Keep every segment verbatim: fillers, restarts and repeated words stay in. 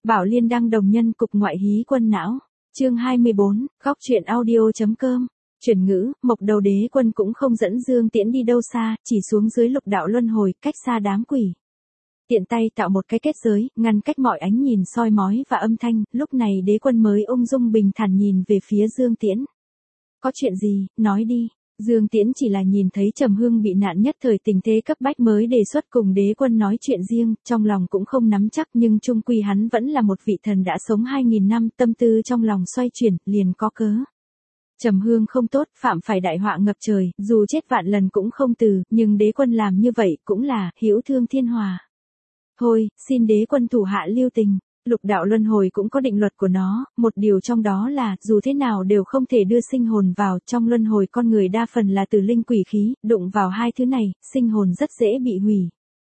Bảo Liên đăng đồng nhân cục ngoại hí quân não. Chương hai mươi bốn, góc truyện audio.com. Chuyển ngữ, Mộc Đầu Đế Quân cũng không dẫn Dương Tiễn đi đâu xa, chỉ xuống dưới lục đạo luân hồi, cách xa đám quỷ. Tiện tay tạo một cái kết giới, ngăn cách mọi ánh nhìn soi mói và âm thanh, lúc này Đế Quân mới ung dung bình thản nhìn về phía Dương Tiễn. Có chuyện gì, nói đi. Dương Tiễn chỉ là nhìn thấy Trầm Hương bị nạn nhất thời tình thế cấp bách mới đề xuất cùng Đế Quân nói chuyện riêng, trong lòng cũng không nắm chắc nhưng chung quy hắn vẫn là một vị thần đã sống hai nghìn năm, tâm tư trong lòng xoay chuyển, liền có cớ. Trầm Hương không tốt, phạm phải đại họa ngập trời, dù chết vạn lần cũng không từ, nhưng Đế Quân làm như vậy cũng là hữu thương thiên hòa. Thôi, xin Đế Quân thủ hạ lưu tình. Lục đạo luân hồi cũng có định luật của nó, một điều trong đó là, dù thế nào đều không thể đưa sinh hồn vào, trong luân hồi con người đa phần là từ linh quỷ khí, đụng vào hai thứ này, sinh hồn rất dễ bị hủy.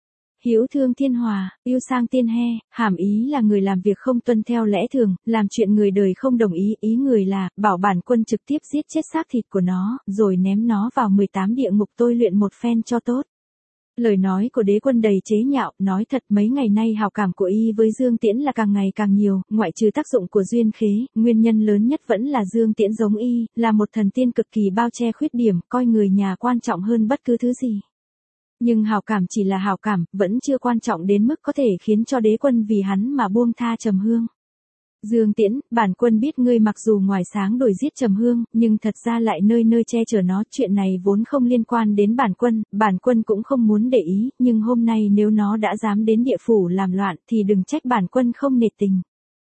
Hữu thương thiên hòa, yêu sang tiên he, hàm ý là người làm việc không tuân theo lẽ thường, làm chuyện người đời không đồng ý, ý người là, bảo bản quân trực tiếp giết chết xác thịt của nó, rồi ném nó vào mười tám địa ngục tôi luyện một phen cho tốt. Lời nói của Đế Quân đầy chế nhạo, nói thật mấy ngày nay hào cảm của y với Dương Tiễn là càng ngày càng nhiều, ngoại trừ tác dụng của duyên khế, nguyên nhân lớn nhất vẫn là Dương Tiễn giống y, là một thần tiên cực kỳ bao che khuyết điểm, coi người nhà quan trọng hơn bất cứ thứ gì. Nhưng hào cảm chỉ là hào cảm, vẫn chưa quan trọng đến mức có thể khiến cho Đế Quân vì hắn mà buông tha Trầm Hương. Dương Tiễn, bản quân biết ngươi mặc dù ngoài sáng đổi giết Trầm Hương, nhưng thật ra lại nơi nơi che chở nó, chuyện này vốn không liên quan đến bản quân, bản quân cũng không muốn để ý, nhưng hôm nay nếu nó đã dám đến địa phủ làm loạn thì đừng trách bản quân không nể tình.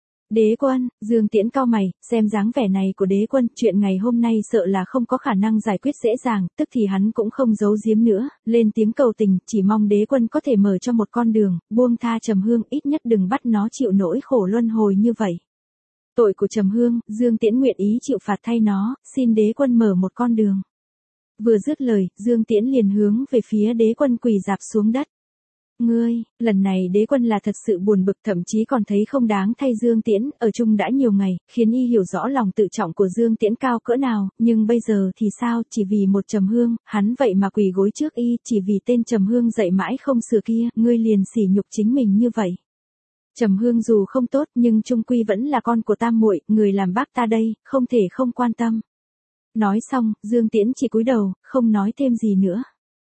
Đế Quân, Dương Tiễn cau mày, xem dáng vẻ này của Đế Quân, chuyện ngày hôm nay sợ là không có khả năng giải quyết dễ dàng, tức thì hắn cũng không giấu giếm nữa, lên tiếng cầu tình, chỉ mong Đế Quân có thể mở cho một con đường, buông tha Trầm Hương, ít nhất đừng bắt nó chịu nỗi khổ luân hồi như vậy. Tội của Trầm Hương, Dương Tiễn nguyện ý chịu phạt thay nó, xin Đế Quân mở một con đường. Vừa dứt lời, Dương Tiễn liền hướng về phía Đế Quân quỳ rạp xuống đất. Ngươi, lần này Đế Quân là thật sự buồn bực, thậm chí còn thấy không đáng thay Dương Tiễn, ở chung đã nhiều ngày, khiến y hiểu rõ lòng tự trọng của Dương Tiễn cao cỡ nào, nhưng bây giờ thì sao, chỉ vì một Trầm Hương, hắn vậy mà quỳ gối trước y, chỉ vì tên Trầm Hương dạy mãi không sửa kia, ngươi liền sỉ nhục chính mình như vậy. Trầm Hương dù không tốt nhưng chung quy vẫn là con của tam muội, người làm bác ta đây, không thể không quan tâm. Nói xong, Dương Tiễn chỉ cúi đầu, không nói thêm gì nữa.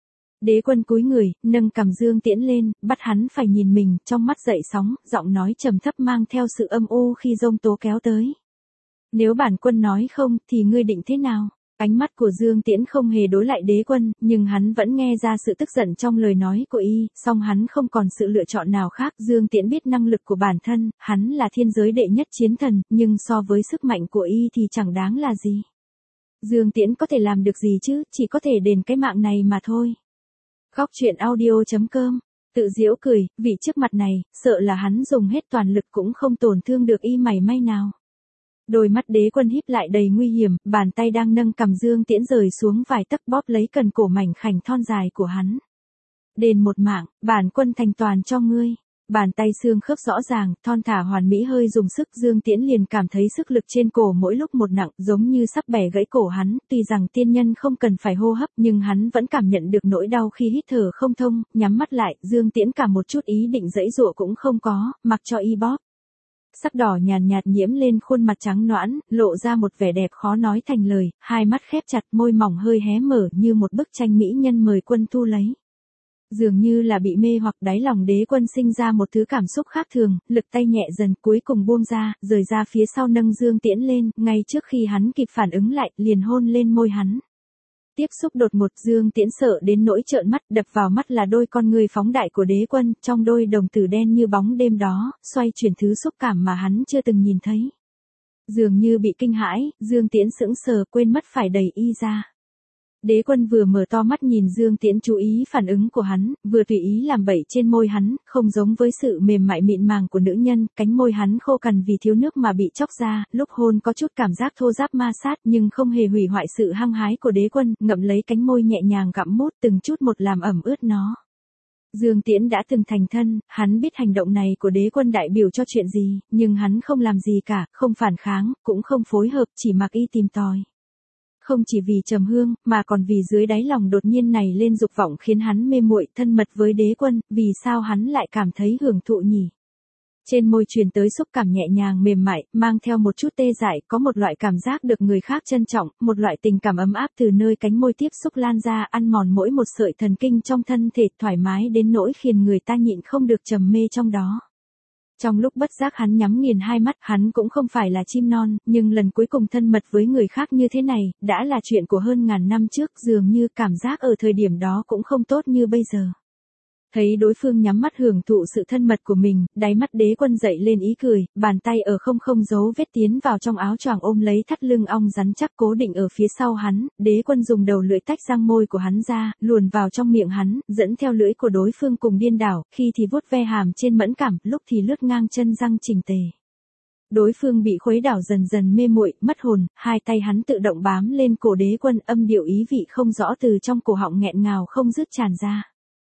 Đế Quân cúi người, nâng cằm Dương Tiễn lên, bắt hắn phải nhìn mình, trong mắt dậy sóng, giọng nói trầm thấp mang theo sự âm u khi giông tố kéo tới. Nếu bản quân nói không, thì ngươi định thế nào? Ánh mắt của Dương Tiễn không hề đối lại Đế Quân, nhưng hắn vẫn nghe ra sự tức giận trong lời nói của y, song hắn không còn sự lựa chọn nào khác. Dương Tiễn biết năng lực của bản thân, hắn là thiên giới đệ nhất chiến thần, nhưng so với sức mạnh của y thì chẳng đáng là gì. Dương Tiễn có thể làm được gì chứ, chỉ có thể đền cái mạng này mà thôi. Góc truyện audio.com. Tự giễu cười, vì trước mặt này, sợ là hắn dùng hết toàn lực cũng không tổn thương được y mảy may nào. Đôi mắt Đế Quân híp lại đầy nguy hiểm, bàn tay đang nâng cằm Dương Tiễn rời xuống vài tấc, bóp lấy cần cổ mảnh khảnh thon dài của hắn. Đền một mạng, bản quân thành toàn cho ngươi. Bàn tay xương khớp rõ ràng, thon thả hoàn mỹ hơi dùng sức, Dương Tiễn liền cảm thấy sức lực trên cổ mỗi lúc một nặng, giống như sắp bẻ gãy cổ hắn, tuy rằng tiên nhân không cần phải hô hấp, nhưng hắn vẫn cảm nhận được nỗi đau khi hít thở không thông, nhắm mắt lại, Dương Tiễn cả một chút ý định giãy giụa cũng không có, mặc cho y bóp. Sắc đỏ nhàn nhạt nhiễm lên khuôn mặt trắng nõn, lộ ra một vẻ đẹp khó nói thành lời, hai mắt khép chặt, môi mỏng hơi hé mở như một bức tranh mỹ nhân mời quân thu lấy. Dường như là bị mê hoặc, đáy lòng Đế Quân sinh ra một thứ cảm xúc khác thường, lực tay nhẹ dần cuối cùng buông ra, rời ra phía sau nâng Dương Tiễn lên, ngay trước khi hắn kịp phản ứng lại, liền hôn lên môi hắn. Tiếp xúc đột ngột, Dương Tiễn sợ đến nỗi trợn mắt, đập vào mắt là đôi con người phóng đại của Đế Quân, trong đôi đồng tử đen như bóng đêm đó, xoay chuyển thứ xúc cảm mà hắn chưa từng nhìn thấy. Dường như bị kinh hãi, Dương Tiễn sững sờ, quên mất phải đẩy y ra. Đế Quân vừa mở to mắt nhìn Dương Tiễn, chú ý phản ứng của hắn, vừa tùy ý làm bậy trên môi hắn, không giống với sự mềm mại mịn màng của nữ nhân, cánh môi hắn khô cằn vì thiếu nước mà bị chóc ra, lúc hôn có chút cảm giác thô ráp ma sát nhưng không hề hủy hoại sự hăng hái của Đế Quân, ngậm lấy cánh môi nhẹ nhàng gặm mút từng chút một làm ẩm ướt nó. Dương Tiễn đã từng thành thân, hắn biết hành động này của Đế Quân đại biểu cho chuyện gì, nhưng hắn không làm gì cả, không phản kháng, cũng không phối hợp, chỉ mặc y tìm tòi. Không chỉ vì Trầm Hương, mà còn vì dưới đáy lòng đột nhiên này lên dục vọng khiến hắn mê muội thân mật với Đế Quân, vì sao hắn lại cảm thấy hưởng thụ nhỉ? Trên môi truyền tới xúc cảm nhẹ nhàng mềm mại, mang theo một chút tê dại, có một loại cảm giác được người khác trân trọng, một loại tình cảm ấm áp từ nơi cánh môi tiếp xúc lan ra, ăn mòn mỗi một sợi thần kinh trong thân thể, thoải mái đến nỗi khiến người ta nhịn không được trầm mê trong đó. Trong lúc bất giác hắn nhắm nghiền hai mắt, hắn cũng không phải là chim non, nhưng lần cuối cùng thân mật với người khác như thế này, đã là chuyện của hơn ngàn năm trước, dường như cảm giác ở thời điểm đó cũng không tốt như bây giờ. Thấy đối phương nhắm mắt hưởng thụ sự thân mật của mình, đáy mắt Đế Quân dậy lên ý cười, bàn tay ở không không dấu vết tiến vào trong áo choàng ôm lấy thắt lưng ong rắn chắc cố định ở phía sau hắn, Đế Quân dùng đầu lưỡi tách răng môi của hắn ra, luồn vào trong miệng hắn, dẫn theo lưỡi của đối phương cùng điên đảo, khi thì vuốt ve hàm trên mẫn cảm, lúc thì lướt ngang chân răng chỉnh tề. Đối phương bị khuấy đảo dần dần mê muội, mất hồn, hai tay hắn tự động bám lên cổ Đế Quân, âm điệu ý vị không rõ từ trong cổ họng nghẹn ngào không dứt tràn ra.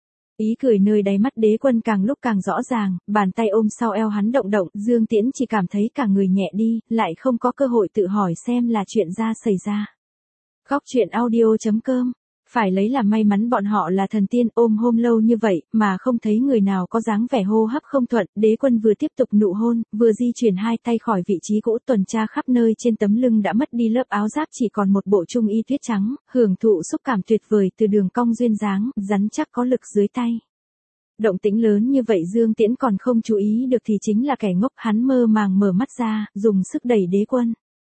Ý cười nơi đáy mắt Đế Quân càng lúc càng rõ ràng, bàn tay ôm sau eo hắn động động, Dương Tiễn chỉ cảm thấy cả người nhẹ đi, lại không có cơ hội tự hỏi xem là chuyện ra xảy ra. Góc truyện audio chấm com. Phải lấy làm may mắn bọn họ là thần tiên, ôm hôm lâu như vậy, mà không thấy người nào có dáng vẻ hô hấp không thuận, Đế Quân vừa tiếp tục nụ hôn, vừa di chuyển hai tay khỏi vị trí cũ, tuần tra khắp nơi, trên tấm lưng đã mất đi lớp áo giáp, chỉ còn một bộ trung y tuyết trắng, hưởng thụ xúc cảm tuyệt vời từ đường cong duyên dáng, rắn chắc có lực dưới tay. Động tĩnh lớn như vậy Dương Tiễn còn không chú ý được thì chính là kẻ ngốc, hắn mơ màng mở mắt ra, dùng sức đẩy Đế Quân.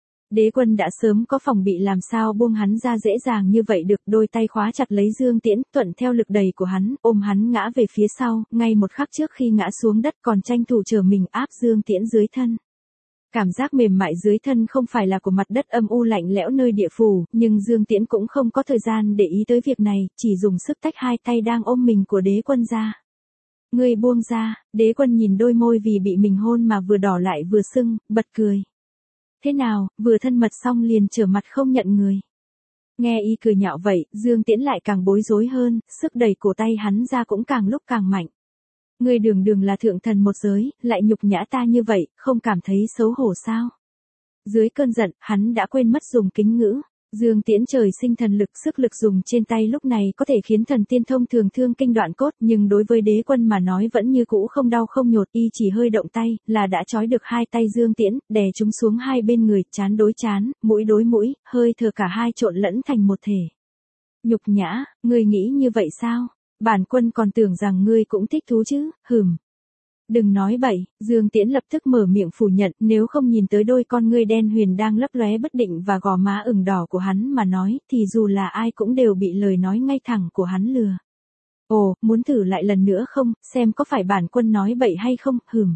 Đế Quân đã sớm có phòng bị, làm sao buông hắn ra dễ dàng như vậy được, đôi tay khóa chặt lấy Dương Tiễn, thuận theo lực đẩy của hắn, ôm hắn ngã về phía sau, ngay một khắc trước khi ngã xuống đất còn tranh thủ trở mình áp Dương Tiễn dưới thân. Cảm giác mềm mại dưới thân không phải là của mặt đất âm u lạnh lẽo nơi địa phủ, nhưng Dương Tiễn cũng không có thời gian để ý tới việc này, chỉ dùng sức tách hai tay đang ôm mình của Đế Quân ra. Ngươi buông ra, Đế Quân nhìn đôi môi vì bị mình hôn mà vừa đỏ lại vừa sưng, bật cười. Thế nào, vừa thân mật xong liền trở mặt không nhận người. Nghe y cười nhạo vậy, Dương Tiễn lại càng bối rối hơn, sức đẩy cổ tay hắn ra cũng càng lúc càng mạnh. Ngươi đường đường là thượng thần một giới, lại nhục nhã ta như vậy, không cảm thấy xấu hổ sao? Dưới cơn giận, hắn đã quên mất dùng kính ngữ. Dương Tiễn trời sinh thần lực, sức lực dùng trên tay lúc này có thể khiến thần tiên thông thường thương kinh đoạn cốt, nhưng đối với Đế Quân mà nói vẫn như cũ không đau không nhột, y chỉ hơi động tay, là đã trói được hai tay Dương Tiễn, đè chúng xuống hai bên người, trán đối trán, mũi đối mũi, hơi thở cả hai trộn lẫn thành một thể. Nhục nhã, ngươi nghĩ như vậy sao? Bản quân còn tưởng rằng ngươi cũng thích thú chứ, hừm. Đừng nói bậy, Dương Tiễn lập tức mở miệng phủ nhận, nếu không nhìn tới đôi con ngươi đen huyền đang lấp lóe bất định và gò má ửng đỏ của hắn mà nói, thì dù là ai cũng đều bị lời nói ngay thẳng của hắn lừa. Ồ, muốn thử lại lần nữa không, xem có phải bản quân nói bậy hay không, hừm.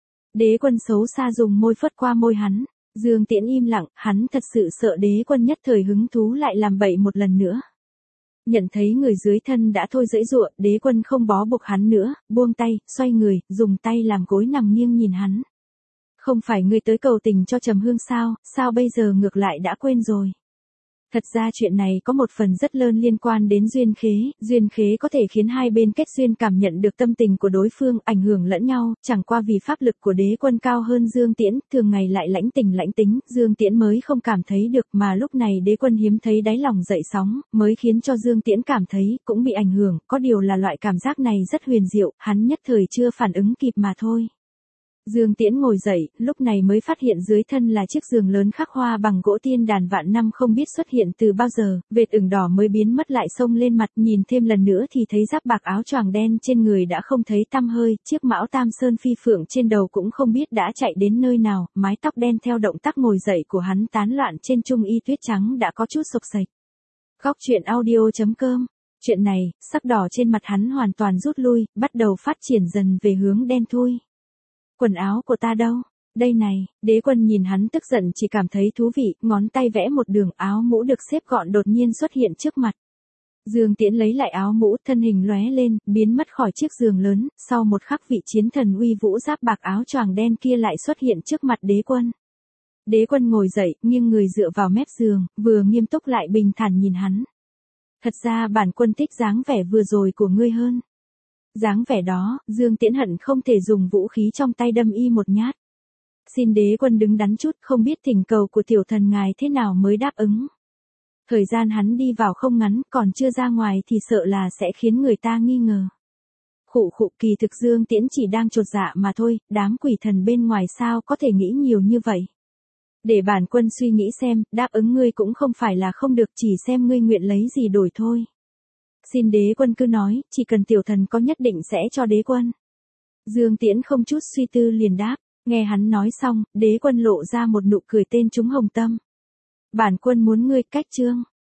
Đế Quân xấu xa dùng môi phất qua môi hắn, Dương Tiễn im lặng, hắn thật sự sợ Đế Quân nhất thời hứng thú lại làm bậy một lần nữa. Nhận thấy người dưới thân đã thôi dãy dụa, Đế Quân không bó buộc hắn nữa, buông tay, xoay người, dùng tay làm gối nằm nghiêng nhìn hắn. Không phải ngươi tới cầu tình cho Trầm Hương sao, sao bây giờ ngược lại đã quên rồi? Thật ra chuyện này có một phần rất lớn liên quan đến duyên khế, duyên khế có thể khiến hai bên kết duyên cảm nhận được tâm tình của đối phương, ảnh hưởng lẫn nhau, chẳng qua vì pháp lực của Đế Quân cao hơn Dương Tiễn, thường ngày lại lãnh tình lãnh tính, Dương Tiễn mới không cảm thấy được, mà lúc này Đế Quân hiếm thấy đáy lòng dậy sóng, mới khiến cho Dương Tiễn cảm thấy, cũng bị ảnh hưởng, có điều là loại cảm giác này rất huyền diệu, hắn nhất thời chưa phản ứng kịp mà thôi. Dương Tiễn ngồi dậy, lúc này mới phát hiện dưới thân là chiếc giường lớn khắc hoa bằng gỗ tiên đàn vạn năm không biết xuất hiện từ bao giờ, vệt ửng đỏ mới biến mất lại xông lên mặt, nhìn thêm lần nữa thì thấy giáp bạc áo choàng đen trên người đã không thấy tăm hơi, chiếc mão tam sơn phi phượng trên đầu cũng không biết đã chạy đến nơi nào, mái tóc đen theo động tác ngồi dậy của hắn tán loạn trên trung y tuyết trắng đã có chút xộc xệch. Góc truyện audio chấm com. Chuyện này, sắc đỏ trên mặt hắn hoàn toàn rút lui, bắt đầu phát triển dần về hướng đen thui. Quần áo của ta đâu? Đây này, Đế Quân nhìn hắn tức giận chỉ cảm thấy thú vị, ngón tay vẽ một đường, áo mũ được xếp gọn đột nhiên xuất hiện trước mặt. Dương Tiễn lấy lại áo mũ, thân hình lóe lên, biến mất khỏi chiếc giường lớn, sau một khắc vị chiến thần uy vũ giáp bạc áo choàng đen kia lại xuất hiện trước mặt Đế Quân. Đế Quân ngồi dậy, nghiêng người dựa vào mép giường, vừa nghiêm túc lại bình thản nhìn hắn. Thật ra bản quân thích dáng vẻ vừa rồi của ngươi hơn. Dáng vẻ đó, Dương Tiễn hận không thể dùng vũ khí trong tay đâm y một nhát. Xin Đế Quân đứng đắn chút, không biết thỉnh cầu của tiểu thần ngài thế nào mới đáp ứng. Thời gian hắn đi vào không ngắn, còn chưa ra ngoài thì sợ là sẽ khiến người ta nghi ngờ. Khụ khụ, kỳ thực Dương Tiễn chỉ đang chột dạ mà thôi, đám quỷ thần bên ngoài sao có thể nghĩ nhiều như vậy. Để bản quân suy nghĩ xem, đáp ứng ngươi cũng không phải là không được, chỉ xem ngươi nguyện lấy gì đổi thôi. Xin đế quân cứ nói, chỉ cần tiểu thần có nhất định sẽ cho đế quân. Dương Tiễn không chút suy tư liền đáp, nghe hắn nói xong, đế quân lộ ra một nụ cười tên trúng hồng tâm. Bản quân muốn ngươi cách trương.